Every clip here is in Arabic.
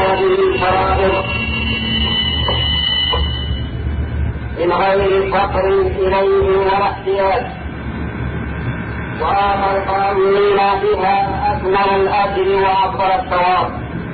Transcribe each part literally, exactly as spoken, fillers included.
هذه الفرائض من غير فقر إليه ولا احتياج، وآمر القائمين بها أكمل الأجر وأفضل الثواب،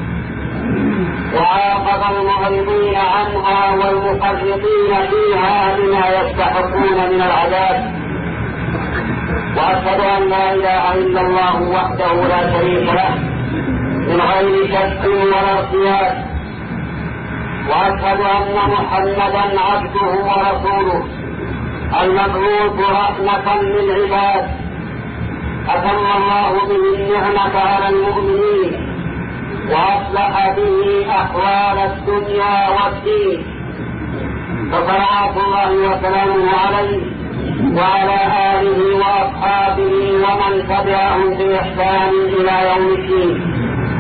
وعاقب المعرضين عنها والمفرطين فيها بما يستحقون من العذاب. وأشهد أن لا إله إلا الله وحده لا شريك له من غير شك ولا ارتياب، وأشهد أن محمدا عبده ورسوله المبعوث رحمة للعباد، أتم الله به النعمة على المؤمنين وأصلح به أحوال الدنيا والدين، فصلوات الله وسلامه عليه وعلى آله وأصحابه ومن تبعهم بإحسان إلى يوم الدين.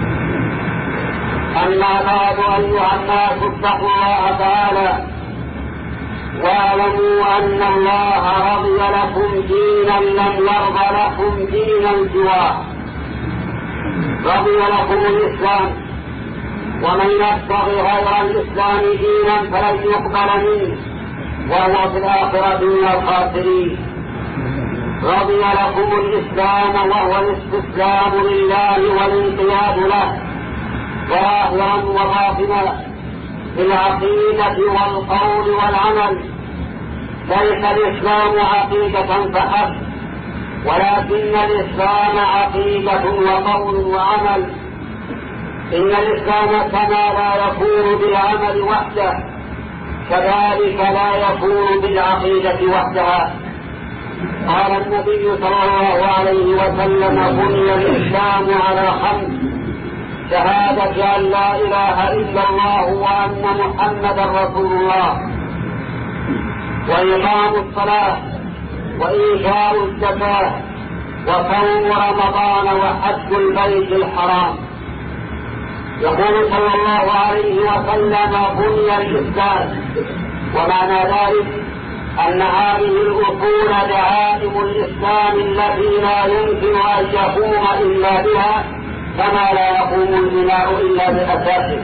أما بعد، أيها الناس اتقوا الله تعالى واعلموا أن الله رضي لكم دينا لم يرض لكم دينا سواه، رضي لكم الإسلام، ومن يبتغي غير الإسلام دينا فلن يقبل منه وهو في الآخرة من الخاسرين. رضي لكم الإسلام وهو الاستسلام لله والانقياد له ظاهرا وباطنا في العقيدة والقول والعمل. ليس الإسلام عقيدة فحسب، ولكن الإسلام عقيدة وقول وعمل. إن الإسلام كما لا يكون بالعمل وحده كذلك لا يكون بالعقيدة وحدها. قال النبي صلى الله عليه وسلم: بني الإسلام على خمس: شهادة أن لا إله إلا الله وأن محمدا رسول الله، وإقام الصلاة، وإيتاء الزكاة، وصوم رمضان، وحج البيت الحرام. يقول صلى الله عليه وسلم: بني الإسلام. ومعنى ذلك أن هذه الأصول دعائم الإسلام التي لا يمكن أن يقوم إلا بها، كما لا يقوم البناء إلا بأساسه.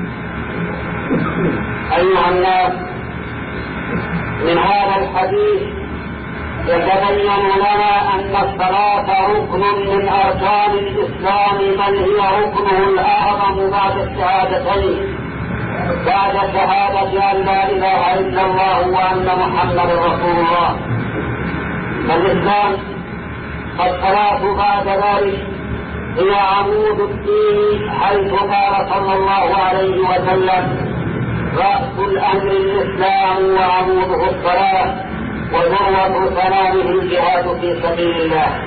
أيها الناس، من هذا الحديث يتبين لنا أن الصلاة ركن من أركان الإسلام، بل هي ركنه الأعظم بعد الشهادتين، بعد شهادة أن لا إله إلا الله وأن محمدا رسول الله. فالإسلام الصلاة بعد ذلك هي عمود الدين، حيث قال صلى الله عليه وسلم: رأس الأمر الإسلام وعموده الصلاة، وذروة سنامه الجهاد في سبيل الله.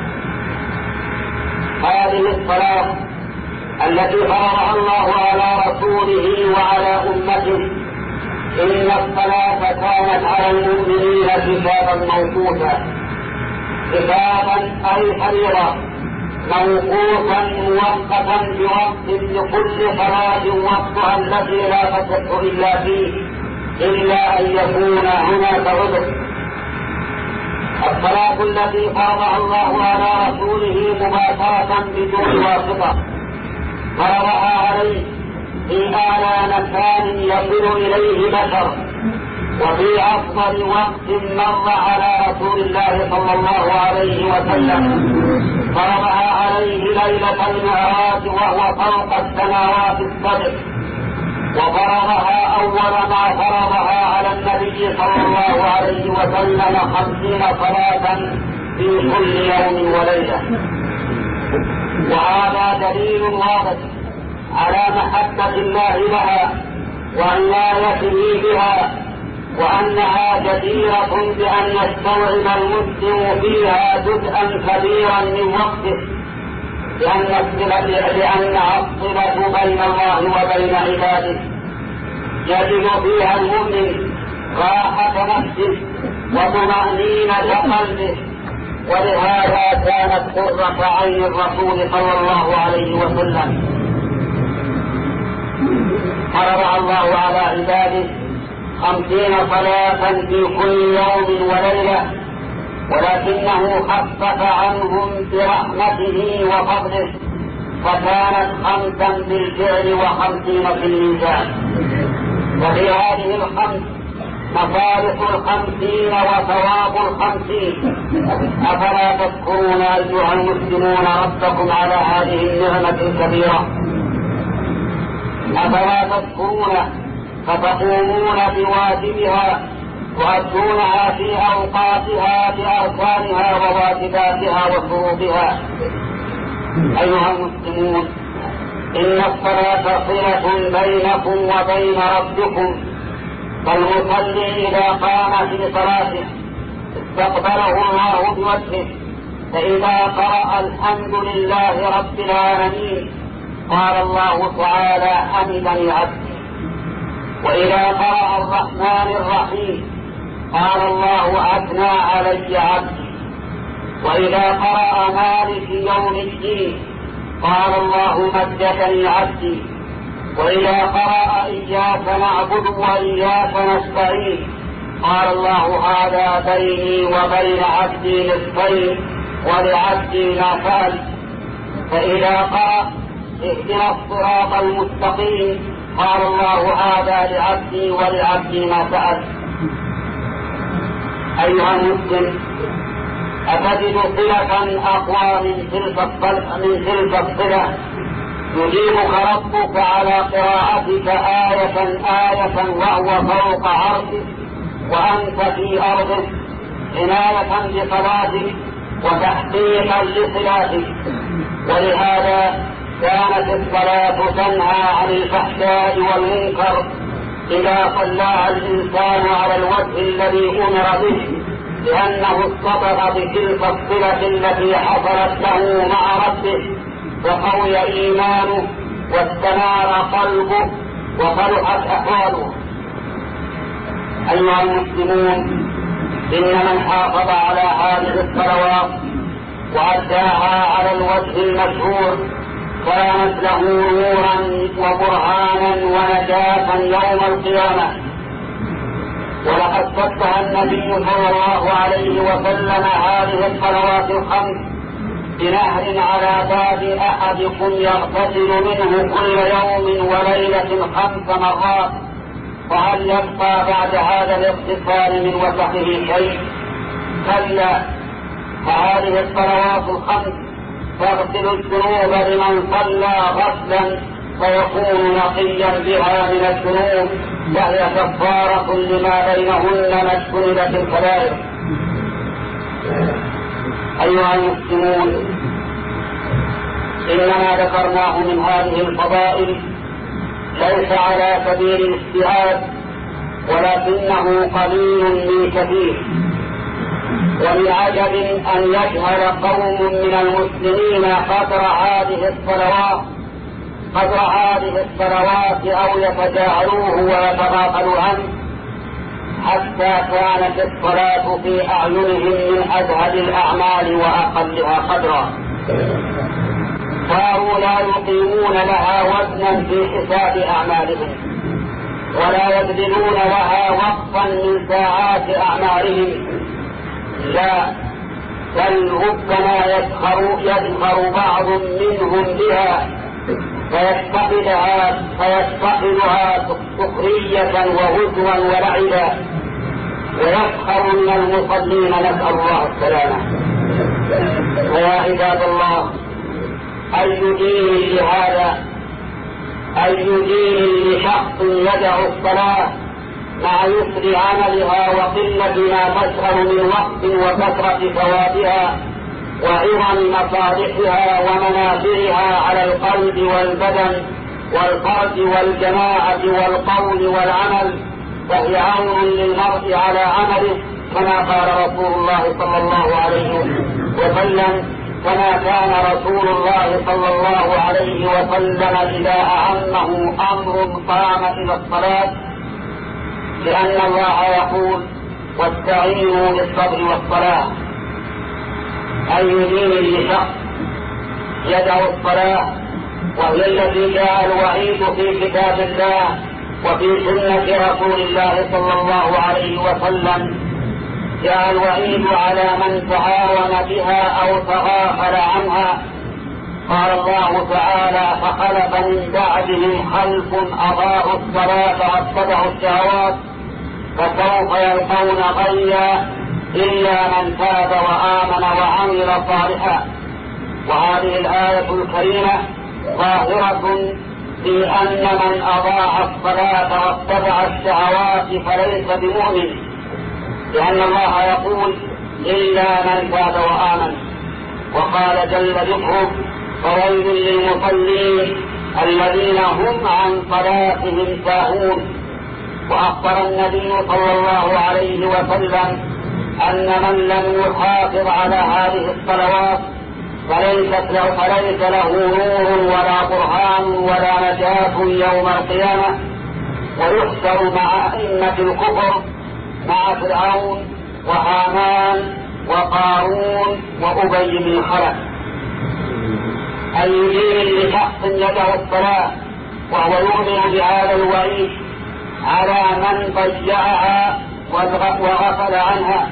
هذه الصلاة التي فرضها الله على رسوله وعلى أمته، إن الصلاة كانت على المؤمنين كتابا موقوتا، كتابا أي فريضة موقوتا موقتا بوقت لكل صلاة وقتها التي لا تصح إلا فيه، إلا أن يكون هناك عذر. الصلاة التي فرضها الله على رسوله مباشرة بدون واسطة، فرضها عليه في أعلى مكان يصل إليه بشر، وفي أفضل وقت مر على رسول الله صلى الله عليه وسلم. فرضها عليه ليلة المعراج وهو فوق السماوات السبع، وفرضها أول ما فرضها على النبي صلى الله عليه وسلم خمسين صلاة في كل يوم وليلة. وهذا دليل واضح على محبة الله لها وعنايته بها، وأنها جديرة بأن يستوعب المسلم فيها جزءا كبيرا من وقته، لأنها الصلة بين الله وبين عباده. يجد فيها المؤمن راحة نفسه وطمأنينة قلبه، ولهذا كانت قرة عين الرسول صلى الله عليه وسلم. فرض الله على عباده خمسين صلاة في كل يوم وليلة، ولكنه خفف عنهم برحمته وفضله، فكانت خمسا بالفعل وخمسين في الميزان. وفي هذه الخمس مصالح الخمسين وثواب الخمسين. أفلا تذكرون أيها المسلمون ربكم على هذه النعمة الكبيرة؟ أفلا تذكرون فتقومون بواجبها تؤدونها في أوقاتها بأركانها وواجباتها وشروطها؟ أيها المسلمون، إن الصلاة صلة بينكم وبين ربكم، فالمصلي إذا قام في صلاته استقبله الله بوجهه، فإذا قرأ الحمد لله رب العالمين قال الله تعالى حمدني عبدي، وإذا قرأ الرحمن الرحيم قال الله أثنى علي عبدي، وإذا قرأ مالك يوم الدين قال الله مجدني عبدي، وإذا قرأ إياك نعبد وإياك نستعين قال الله هذا بيني وبين عبدي نصفين ولعبدي ما سأل، فإذا قرأ اهدنا الصراط المستقيم قال الله هذا لعبدي ولعبدي ما سأل. أيها المسلم، أتجد صلة أقوى من تلك الصلة يجيبك ربك على قراءتك آية آية وهو فوق عرشك وأنت في أرضك، عناية بصلاتك وتحقيقا لصلاتك. ولهذا كانت الصلاة تنهى عن الفحشاء والمنكر إذا صلى الإنسان على الوجه الذي أمر به، لأنه اصطدق بتلك الصلة التي حصلت له مع ربه، وقوي إيمانه واستنار قلبه وصلحت أحواله. أيها المسلمون، إن من حافظ على هذه الصلوات وأداها على الوجه المشهور كانت له نورا وبرهانا ونجاة يوم القيامة. ولقد فتح النبي صلى الله عليه وسلم هذه الصلوات الخمس بنهر على باب أحدكم يغتسل منه كل يوم وليلة خمس مرات، فهل يبقى بعد هذا الاغتسال من وسخه شيء؟ كلا، فهذه الصلوات الخمس تغسل الذنوب لمن صلى غسلا فيكون نقيا بها من الذنوب، وهي كفارة لما بينهن ما اجتنبت الكبائر. أيها المسلمون، إنما ذكرناه من هذه الفضائل ليس على سبيل الاجتهاد، ولكنه قليل من كثير. ومن عجب أن يجهل قوم من المسلمين قدر هذه الصلوات قدر هذه الصلوات أو يتجاهلوه ويتغافلوا عنه، حتى كانت الصلاة في أعينهم من أزهد الأعمال وأقلها قدرا، صاروا لا يقيمون لها وزنا في حساب أعمالهم، ولا يبذلون لها وقفا من ساعات أعمالهم، لا، بل ربما يسخر يسخر بعض منهم بها فيتخذها فيتخذها سخرية وهزوا ولعبا، ويسخر من المصلين، نسأل الله السلامة. ويا عباد الله، أي دين لهذا؟ أي دين لشخص يدع الصلاة مع يسر عملها وقلة ما تشغل من وقت وكثرة ثوابها وعظم مصالحها ومنافعها على القلب والبدن والفرد والجماعة والقول والعمل، فهي عون للمرء على عمله، كما قال رسول الله صلى الله عليه وسلم كما كان رسول الله صلى الله عليه وسلم إذا أهمه أمر قام إلى الصلاة، لأن الله يقول واستعينوا بالصبر والصلاة. أي دين لشخص يدع الصلاة، وهي التي جاء الوعيد في كتاب الله وفي سنة رسول الله صلى الله عليه وسلم، جاء الوعيد على من تعاون بها أو تغافل عنها، قال الله تعالى: فخلف من بعدهم خلف أضاعوا الصلاة واتبعوا الشهوات فسوف يلقون غيا إلا من تاب وآمن وعمل صالحا. وهذه الآية الكريمة ظاهرة في أن من أضاع الصلاة واتبع الشهوات فليس بمؤمن، لأن الله يقول: إلا من تاب وآمن. وقال جل ذكره: فويل للمصلين الذين هم عن صلاتهم ساهون. وأخبر النبي صلى الله عليه وسلم أن من لم يحافظ على هذه الصلوات فليست له, فليس له نور ولا برهان ولا نجاة يوم القيامة، ويحشر مع أئمة الكفر مع فرعون وهامان وقارون وأبي بن خلف. أي دين لشخص يدع الصلاة وهو يؤمن بهذا الوعيد على من ضيعها وغفل عنها.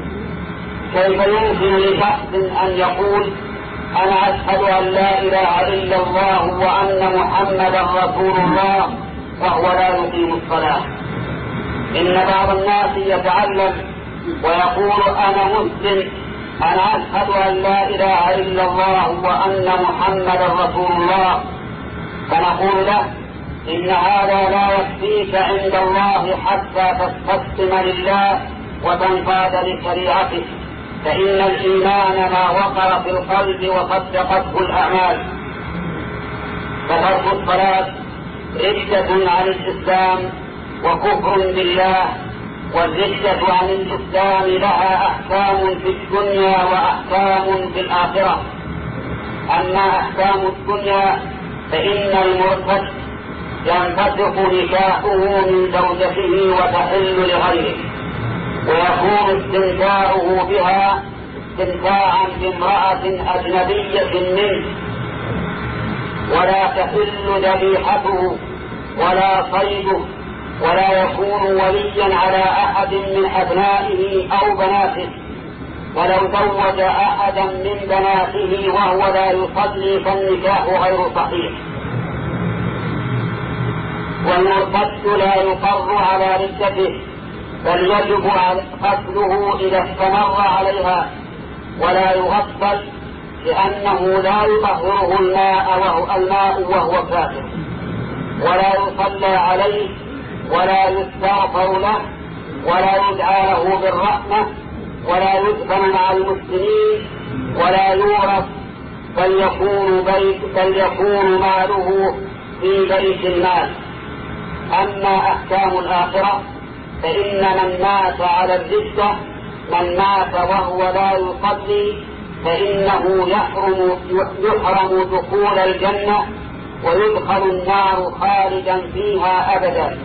كيف يمكن لشخص أن يقول: أنا أشهد أن لا إله إلا الله وأن محمدا رسول الله، وهو لا يقيم الصلاة؟ إن بعض الناس يتعلم ويقول: أنا مسلم، أنا أشهد أن لا إله إلا الله وأن محمدا رسول الله، فنقول له: إن هذا لا يكفيك عند الله حتى تستسلم لله وتنقاد لشريعته، فإن الإيمان ما وقر في القلب وصدقته الأعمال. فترك الصلاة ردة عن الإسلام وكفر بالله، والردة عن الإسلام لها أحكام في الدنيا وأحكام في الآخرة. أما أحكام الدنيا فإن المرتد ينفسخ نكاحه من زوجته وتحل لغيره، ويكون استمتاعه بها استمتاعا بامرأة أجنبية منه، ولا تحل ذبيحته ولا صيده، ولا يكون وليا على أحد من أبنائه أو بناته. ولو زوج أحدا من بناته وهو لا يصلي فالنكاح غير صحيح. والمرتد لا يقر على ردته، بل يجب قتله إذا استمر عليها، ولا يغسل لأنه لا يطهره الماء وهو, الماء وهو كافر، ولا يصلى عليه، ولا يستغفر له، ولا يدعى له بالرحمة، ولا يدفن مع المسلمين، ولا يورث، بل يكون, بيت بل يكون ماله في بيت المال. أما أحكام الآخرة فإن من مات على الردة، من مات وهو لا يصلي فإنه يحرم, يحرم دخول الجنة ويدخل النار خالدا فيها أبدا.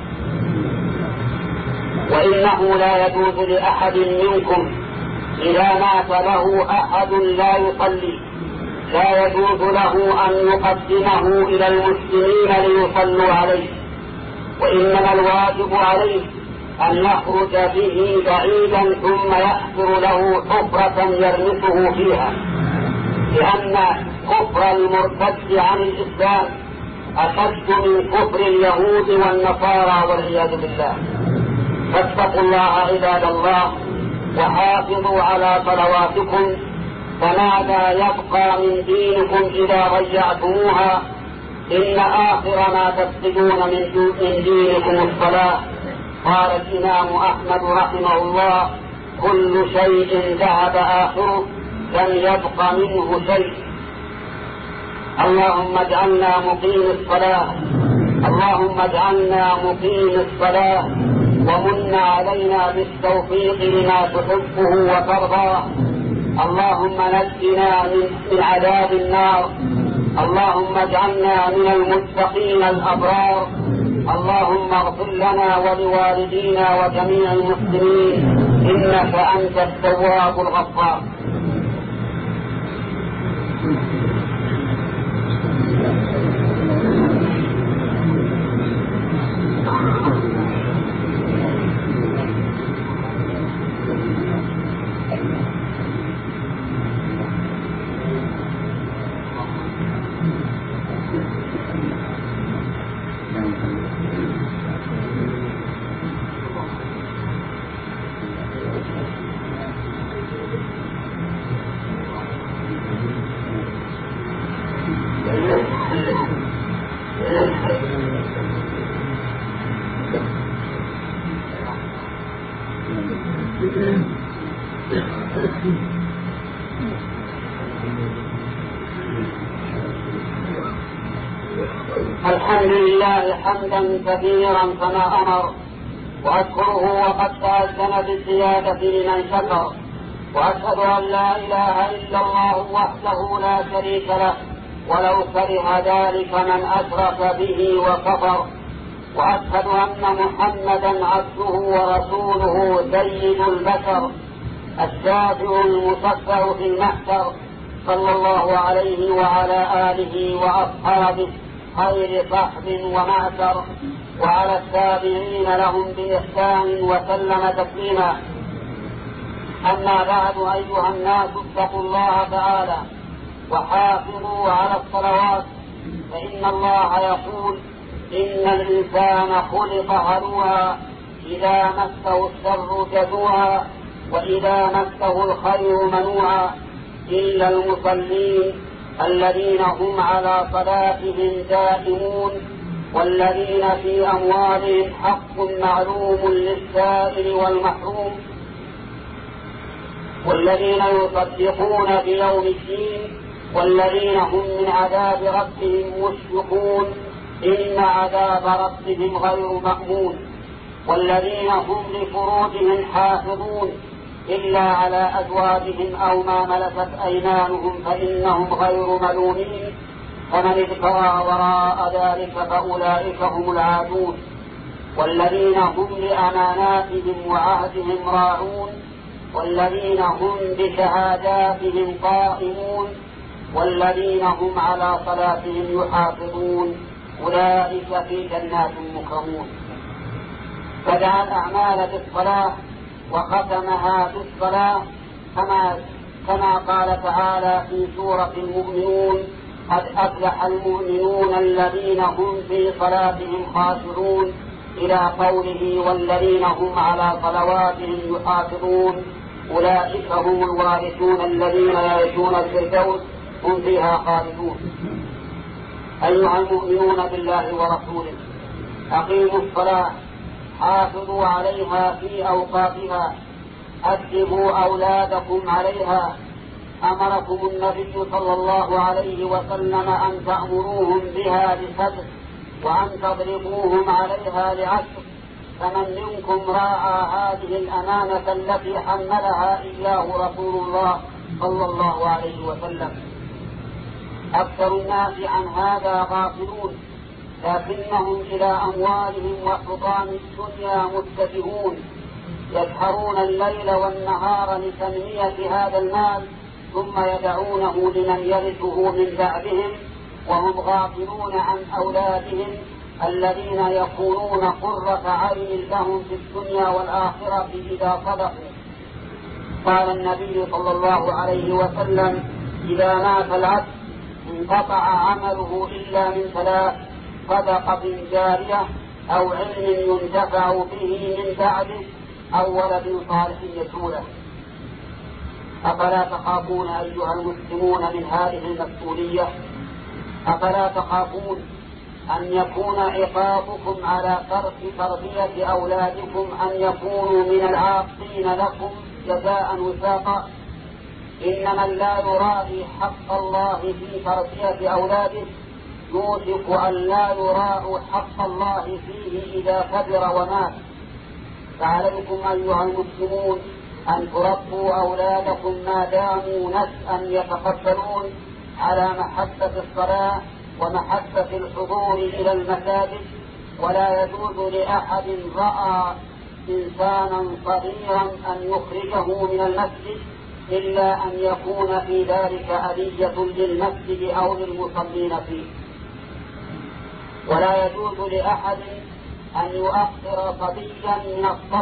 وإنه لا يجوز لأحد منكم إذا مات له أحد لا يصلي، لا يجوز له أن يقدمه إلى المسلمين ليصلوا عليه، وإنما الواجب عليه أن يخرج به بعيدا ثم يحفر له حفرة يرمسه فيها، لأن كفر المرتد عن الإسلام أشد من كفر اليهود والنصارى والعياذ بالله. فاتقوا الله عباد الله وحافظوا على صلواتكم، فماذا يبقى من دينكم إذا ضيعتموها؟ إن آخر ما تفقدون من دينكم الصلاة. قال الإمام أحمد رحمه الله: كل شيء ذهب آخره لم يبق منه شيء. اللهم اجعلنا مقيم الصلاة، اللهم اجعلنا مقيم الصلاة، ومن علينا بالتوفيق لما تحبه وترضاه. اللهم نجنا من عذاب النار، اللهم اجعلنا من المتقين الأبرار. اللهم اغفر لنا ولوالدينا وجميع المسلمين، إنك أنت التواب الغفار. الحمد لله حمدا كثيرا كما أمر، وأشكره وقد تأذن بالزيادة لمن شكر، وأشهد أن لا إله إلا الله وحده لا شريك له ولو كره ذلك من أشرك به وكفر، وأشهد أن محمدا عبده ورسوله سيد البشر الشافع المشفع في المحشر، صلى الله عليه وعلى آله وأصحابه خير صحب ومعشر، وعلى التابعين لهم بإحسان وسلم تسليما. أما بعد، أيها الناس اتقوا الله تعالى وحافظوا على الصلوات، فإن الله يقول: إن الإنسان خلق هلوعا إذا مسه الشر جزوعا وإذا مسه الخير منوعا، إلا المصلين الذين هم على صلاتهم دائمون، والذين في أموالهم حق معلوم للسائل والمحروم، والذين يصدقون بيوم الدين، والذين هم من عذاب ربهم مشفقون، إن عذاب ربهم غير مأمون، والذين هم لفروجهم حافظون إلا على أزواجهم أو ما ملكت أيمانهم فإنهم غير ملومين، فمن ابتغى وراء ذلك فأولئك هم العادون، والذين هم لأماناتهم وعهدهم راعون، والذين هم بشهاداتهم قائمون، والذين هم على صلاتهم يحافظون، أولئك في جنات مكرمون. فدعا الأعمال بالصلاة وختمها بالصلاة، كما كما قال تعالى في سورة المؤمنون: قد أفلح المؤمنون الذين هم في صلاتهم خاشعون، إلى قوله: والذين هم على صلواتهم يحافظون، أولئك هم الوارثون الذين يرثون الفردوس هم فيها خالدون. أيها المؤمنون بالله ورسوله، أقيموا الصلاة، حافظوا عليها في أوقاتها، أدبوا أولادكم عليها. أمركم النبي صلى الله عليه وسلم أن تأمروهم بها لسبع، وأن تضربوهم عليها لعشر، فمن منكم راعى هذه الأمانة التي حملها إياه رسول الله صلى الله عليه وسلم. أكثر الناس عن هذا غافلون، لكنهم إلى أموالهم وحطام الدنيا متجهون، يسهرون الليل والنهار لتنمية هذا المال، ثم يدعونه لمن يرثه من بعدهم، وهم غافلون عن أولادهم الذين يكونون قرة عين لهم في الدنيا والآخرة إذا صدقوا. قال النبي صلى الله عليه وسلم: إذا مات العبد انقطع عمله إلا من ثلاث: صدقة جارية، أو علم ينتفع به من بعده، أو ولد صالح يدعو له. أفلا تخافون أيها المسلمون من هذه المسؤولية؟ أفلا تخافون أن يكون عقابكم على ترك تربية أولادكم أن يكونوا من العاقين لكم جزاء وفاقا؟ إن من لا يراعي حق الله في تربية أولاده يوشك أن لا يراعوا حق الله فيه إذا كبر ومات. فعليكم أيها المسلمون أن تربوا أولادكم ما داموا نشأ يتقبلون على محبة الصلاة ومحبة الحضور إلى المساجد. ولا يجوز لأحد رأى إنسانا صغيرا أن يخرجه من المسجد إلا أن يكون في ذلك أذية للمسجد أو للمصلين فيه. ولا يجوز لأحد أن يؤخر صبيا من الصف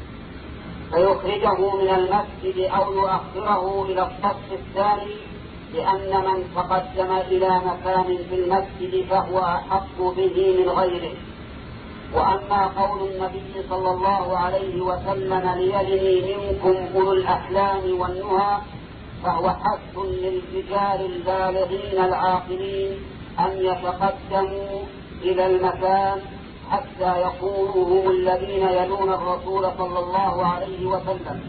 فيخرجه من المسجد أو يؤخره إلى الصف الثاني لأن من تقدم إلى مكان في المسجد فهو أحق به من غيره. وأما قول النبي صلى الله عليه وسلم ليلني منكم أولو الأحلام والنهى فهو حث للرجال البالغين العاقلين أن يتقدموا إلى المكان حتى يكونوا هم الذين يلون الرسول صلى الله عليه وسلم.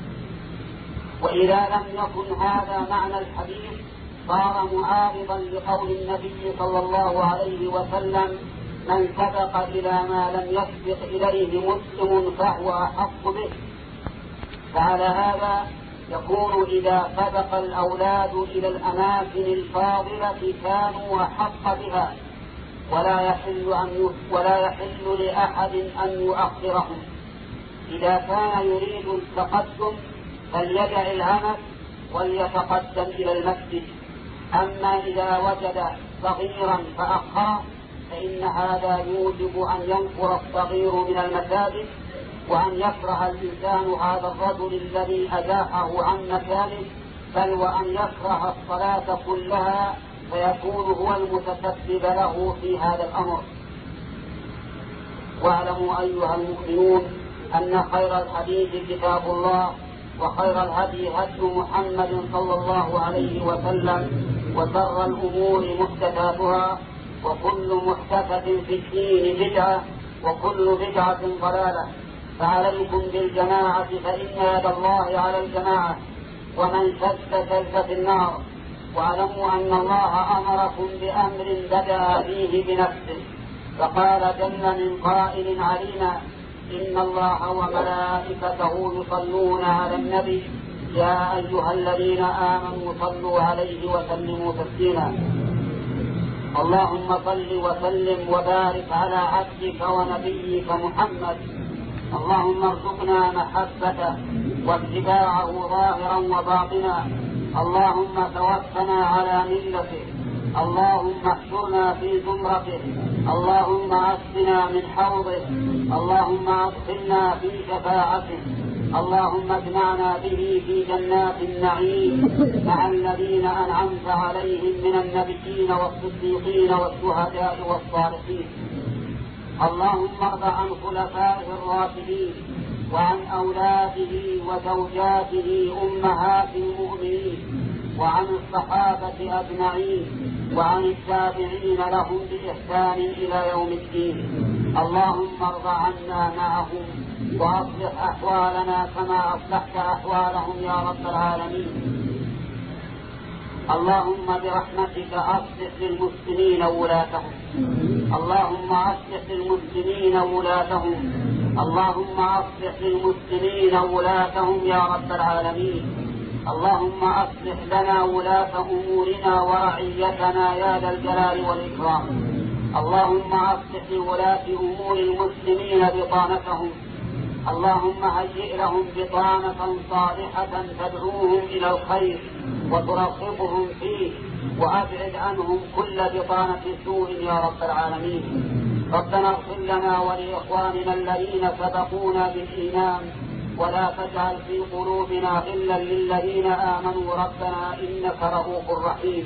وإذا لم يكن هذا معنى الحديث صار معارضا لقول النبي صلى الله عليه وسلم من سبق إلى ما لم يسبق إليه مسلم فهو أحق به. فعلى هذا يكون إذا سبق الأولاد إلى الأماكن الفاضلة كانوا أحق بها، ولا يحل أن ولا يحل لأحد أن يؤخرهم. إذا كان يريد التقدم فليدع العمل وليتقدم إلى المسجد. أما إذا وجد صغيرا فأخره فإن هذا يوجب أن ينفر الصغير من المساجد، وأن يكره الإنسان هذا الرجل الذي أزاحه عن مكانه، بل وأن يكره الصلاة كلها فيكون هو المتسبب له في هذا الأمر. واعلموا أيها المؤمنون أن خير الحديث كتاب الله، وخير الهدي هدي محمد صلى الله عليه وسلم، وشر الأمور محدثاتها، وكل محدثة في الدين بدعة، وكل بدعة ضلالة. فعليكم بالجماعة فإن يد الله على الجماعة، ومن شد شد في النار. واعلموا أن الله أمركم بأمر بدأ فيه بنفسه، فقال جل من قائل علينا إن الله وملائكته يصلون على النبي يا أيها الذين آمنوا صلوا عليه وسلموا تسليما. اللهم صل وسلم وبارك على عبدك ونبيك محمد. اللهم ارزقنا محبته واتباعه ظاهرا وباطنا. اللهم توفنا على ملته. اللهم احشرنا في زمرته. اللهم اسقنا من حوضه. اللهم ادخلنا في شفاعته. اللهم اجمعنا به في جنات النعيم مع الذين أنعمت عليهم من النبيين والصديقين والشهداء والصالحين. اللهم ارض عن خلفائه الراشدين وعن أولاده وزوجاته أمهات المؤمنين، وعن الصحابة أجمعين، وعن التابعين لهم بإحسان إلى يوم الدين. اللهم ارض عنا معهم وأصلح أحوالنا كما أصلحت أحوالهم يا رب العالمين. اللهم برحمتك أصلح للمسلمين ولاتهم. اللهم أصلح للمسلمين ولاتهم. اللهم أصلح للمسلمين ولاتهم يا رب العالمين. اللهم أصلح لنا ولاة أمورنا ورعيتنا يا ذا الجلال والإكرام. اللهم أصلح لولاة أمور المسلمين بطانتهم. اللهم هيئ لهم بطانة صالحة تدعوهم إلى الخير وترغبهم فيه، وأبعد عنهم كل بطانة سوء يا رب العالمين. ربنا اغفر لنا ولإخواننا الذين سبقونا بالإيمان، ولا تجعل في قلوبنا غلا للذين آمنوا ربنا إنك رؤوف رحيم.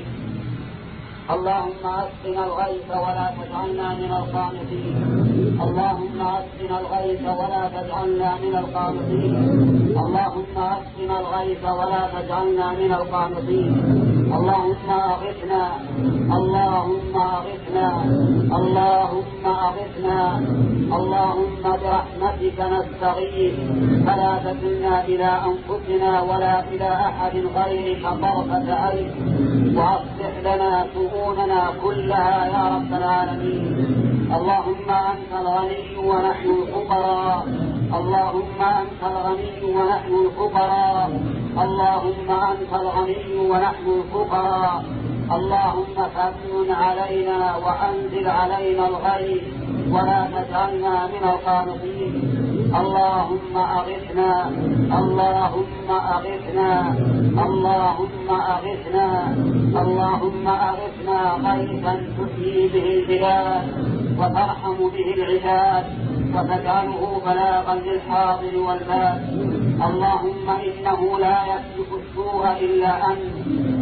اللهم اسقنا الغيث ولا تجعلنا من القانطين. اللهم اسقنا الغيث ولا تجعلنا من القانطين. اللهم اسقنا الغيث ولا تجعلنا من القانطين. اللهم اغثنا. اللهم اغثنا. اللهم اغثنا. اللهم برحمتك نستغيث، فلا تكلنا الى انفسنا ولا الى احد غيرك طرفة عين، واصلح لنا شؤوننا كلها يا رب العالمين. اللهم انت الغني ونحن الفقراء. اللهم انت الغني ونحن الفقراء. اللهم انت الغني ونحن الفقراء. اللهم فمن علينا وانزل علينا الغيث ولا تجعلنا من القانطين. اللهم اغثنا. اللهم اغثنا. اللهم اغثنا. اللهم اغثنا غيثا تحيي به البلاد وترحم به العباد وتجعله بلاغا للحاضر والباد. اللهم انه لا يكشف السوء الا انت،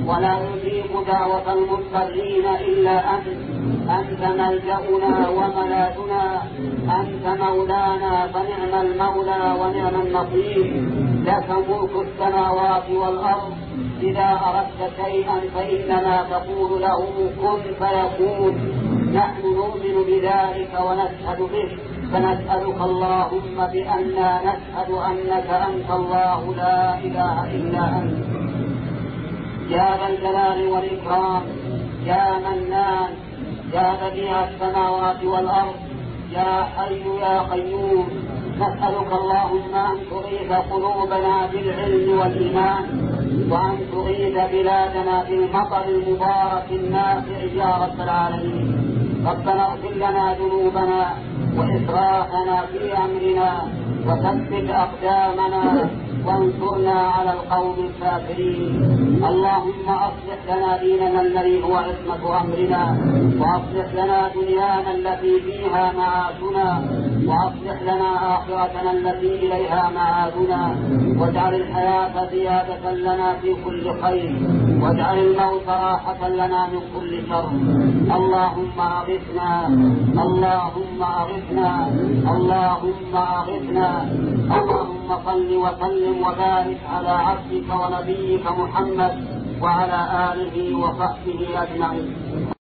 ولا يجيب دعوة المضطرين إلا أنت. أنت ملجأنا وملاذنا، أنت مولانا فنعم المولى ونعم النصير. لك ملك السماوات والأرض، إذا أردت شيئا فإنما تقول له كن فيكون. نحن نؤمن بذلك ونشهد به، فنسألك اللهم بأننا نشهد أنك أنت الله لا إله إلا أنت. يا ذا الجلال والإكرام، يا منان، يا بديع السماوات والأرض، يا حي يا قيوم، نسألك اللهم أن تغيث قلوبنا بالعلم والإيمان، وأن تغيث بلادنا بالمطر المبارك النافع يا رب العالمين. ربنا اغفر لنا ذنوبنا وإسرافنا في أمرنا، وثبت أقدامنا وانصرنا على القوم الكافرين. اللهم أصلح لنا ديننا الذي هو عصمة أمرنا، وأصلح لنا دنيانا التي فيها معاشنا، وأصلح لنا آخرتنا التي إليها معادنا، واجعل الحياة زيادة لنا في كل خير، واجعل الموت راحة لنا من كل شر. اللهم أغثنا، اللهم أغثنا، اللهم أغثنا. اللهم صل وسلم وبارك على عبدك ونبيك محمد وعلى آله وصحبه أجمعين.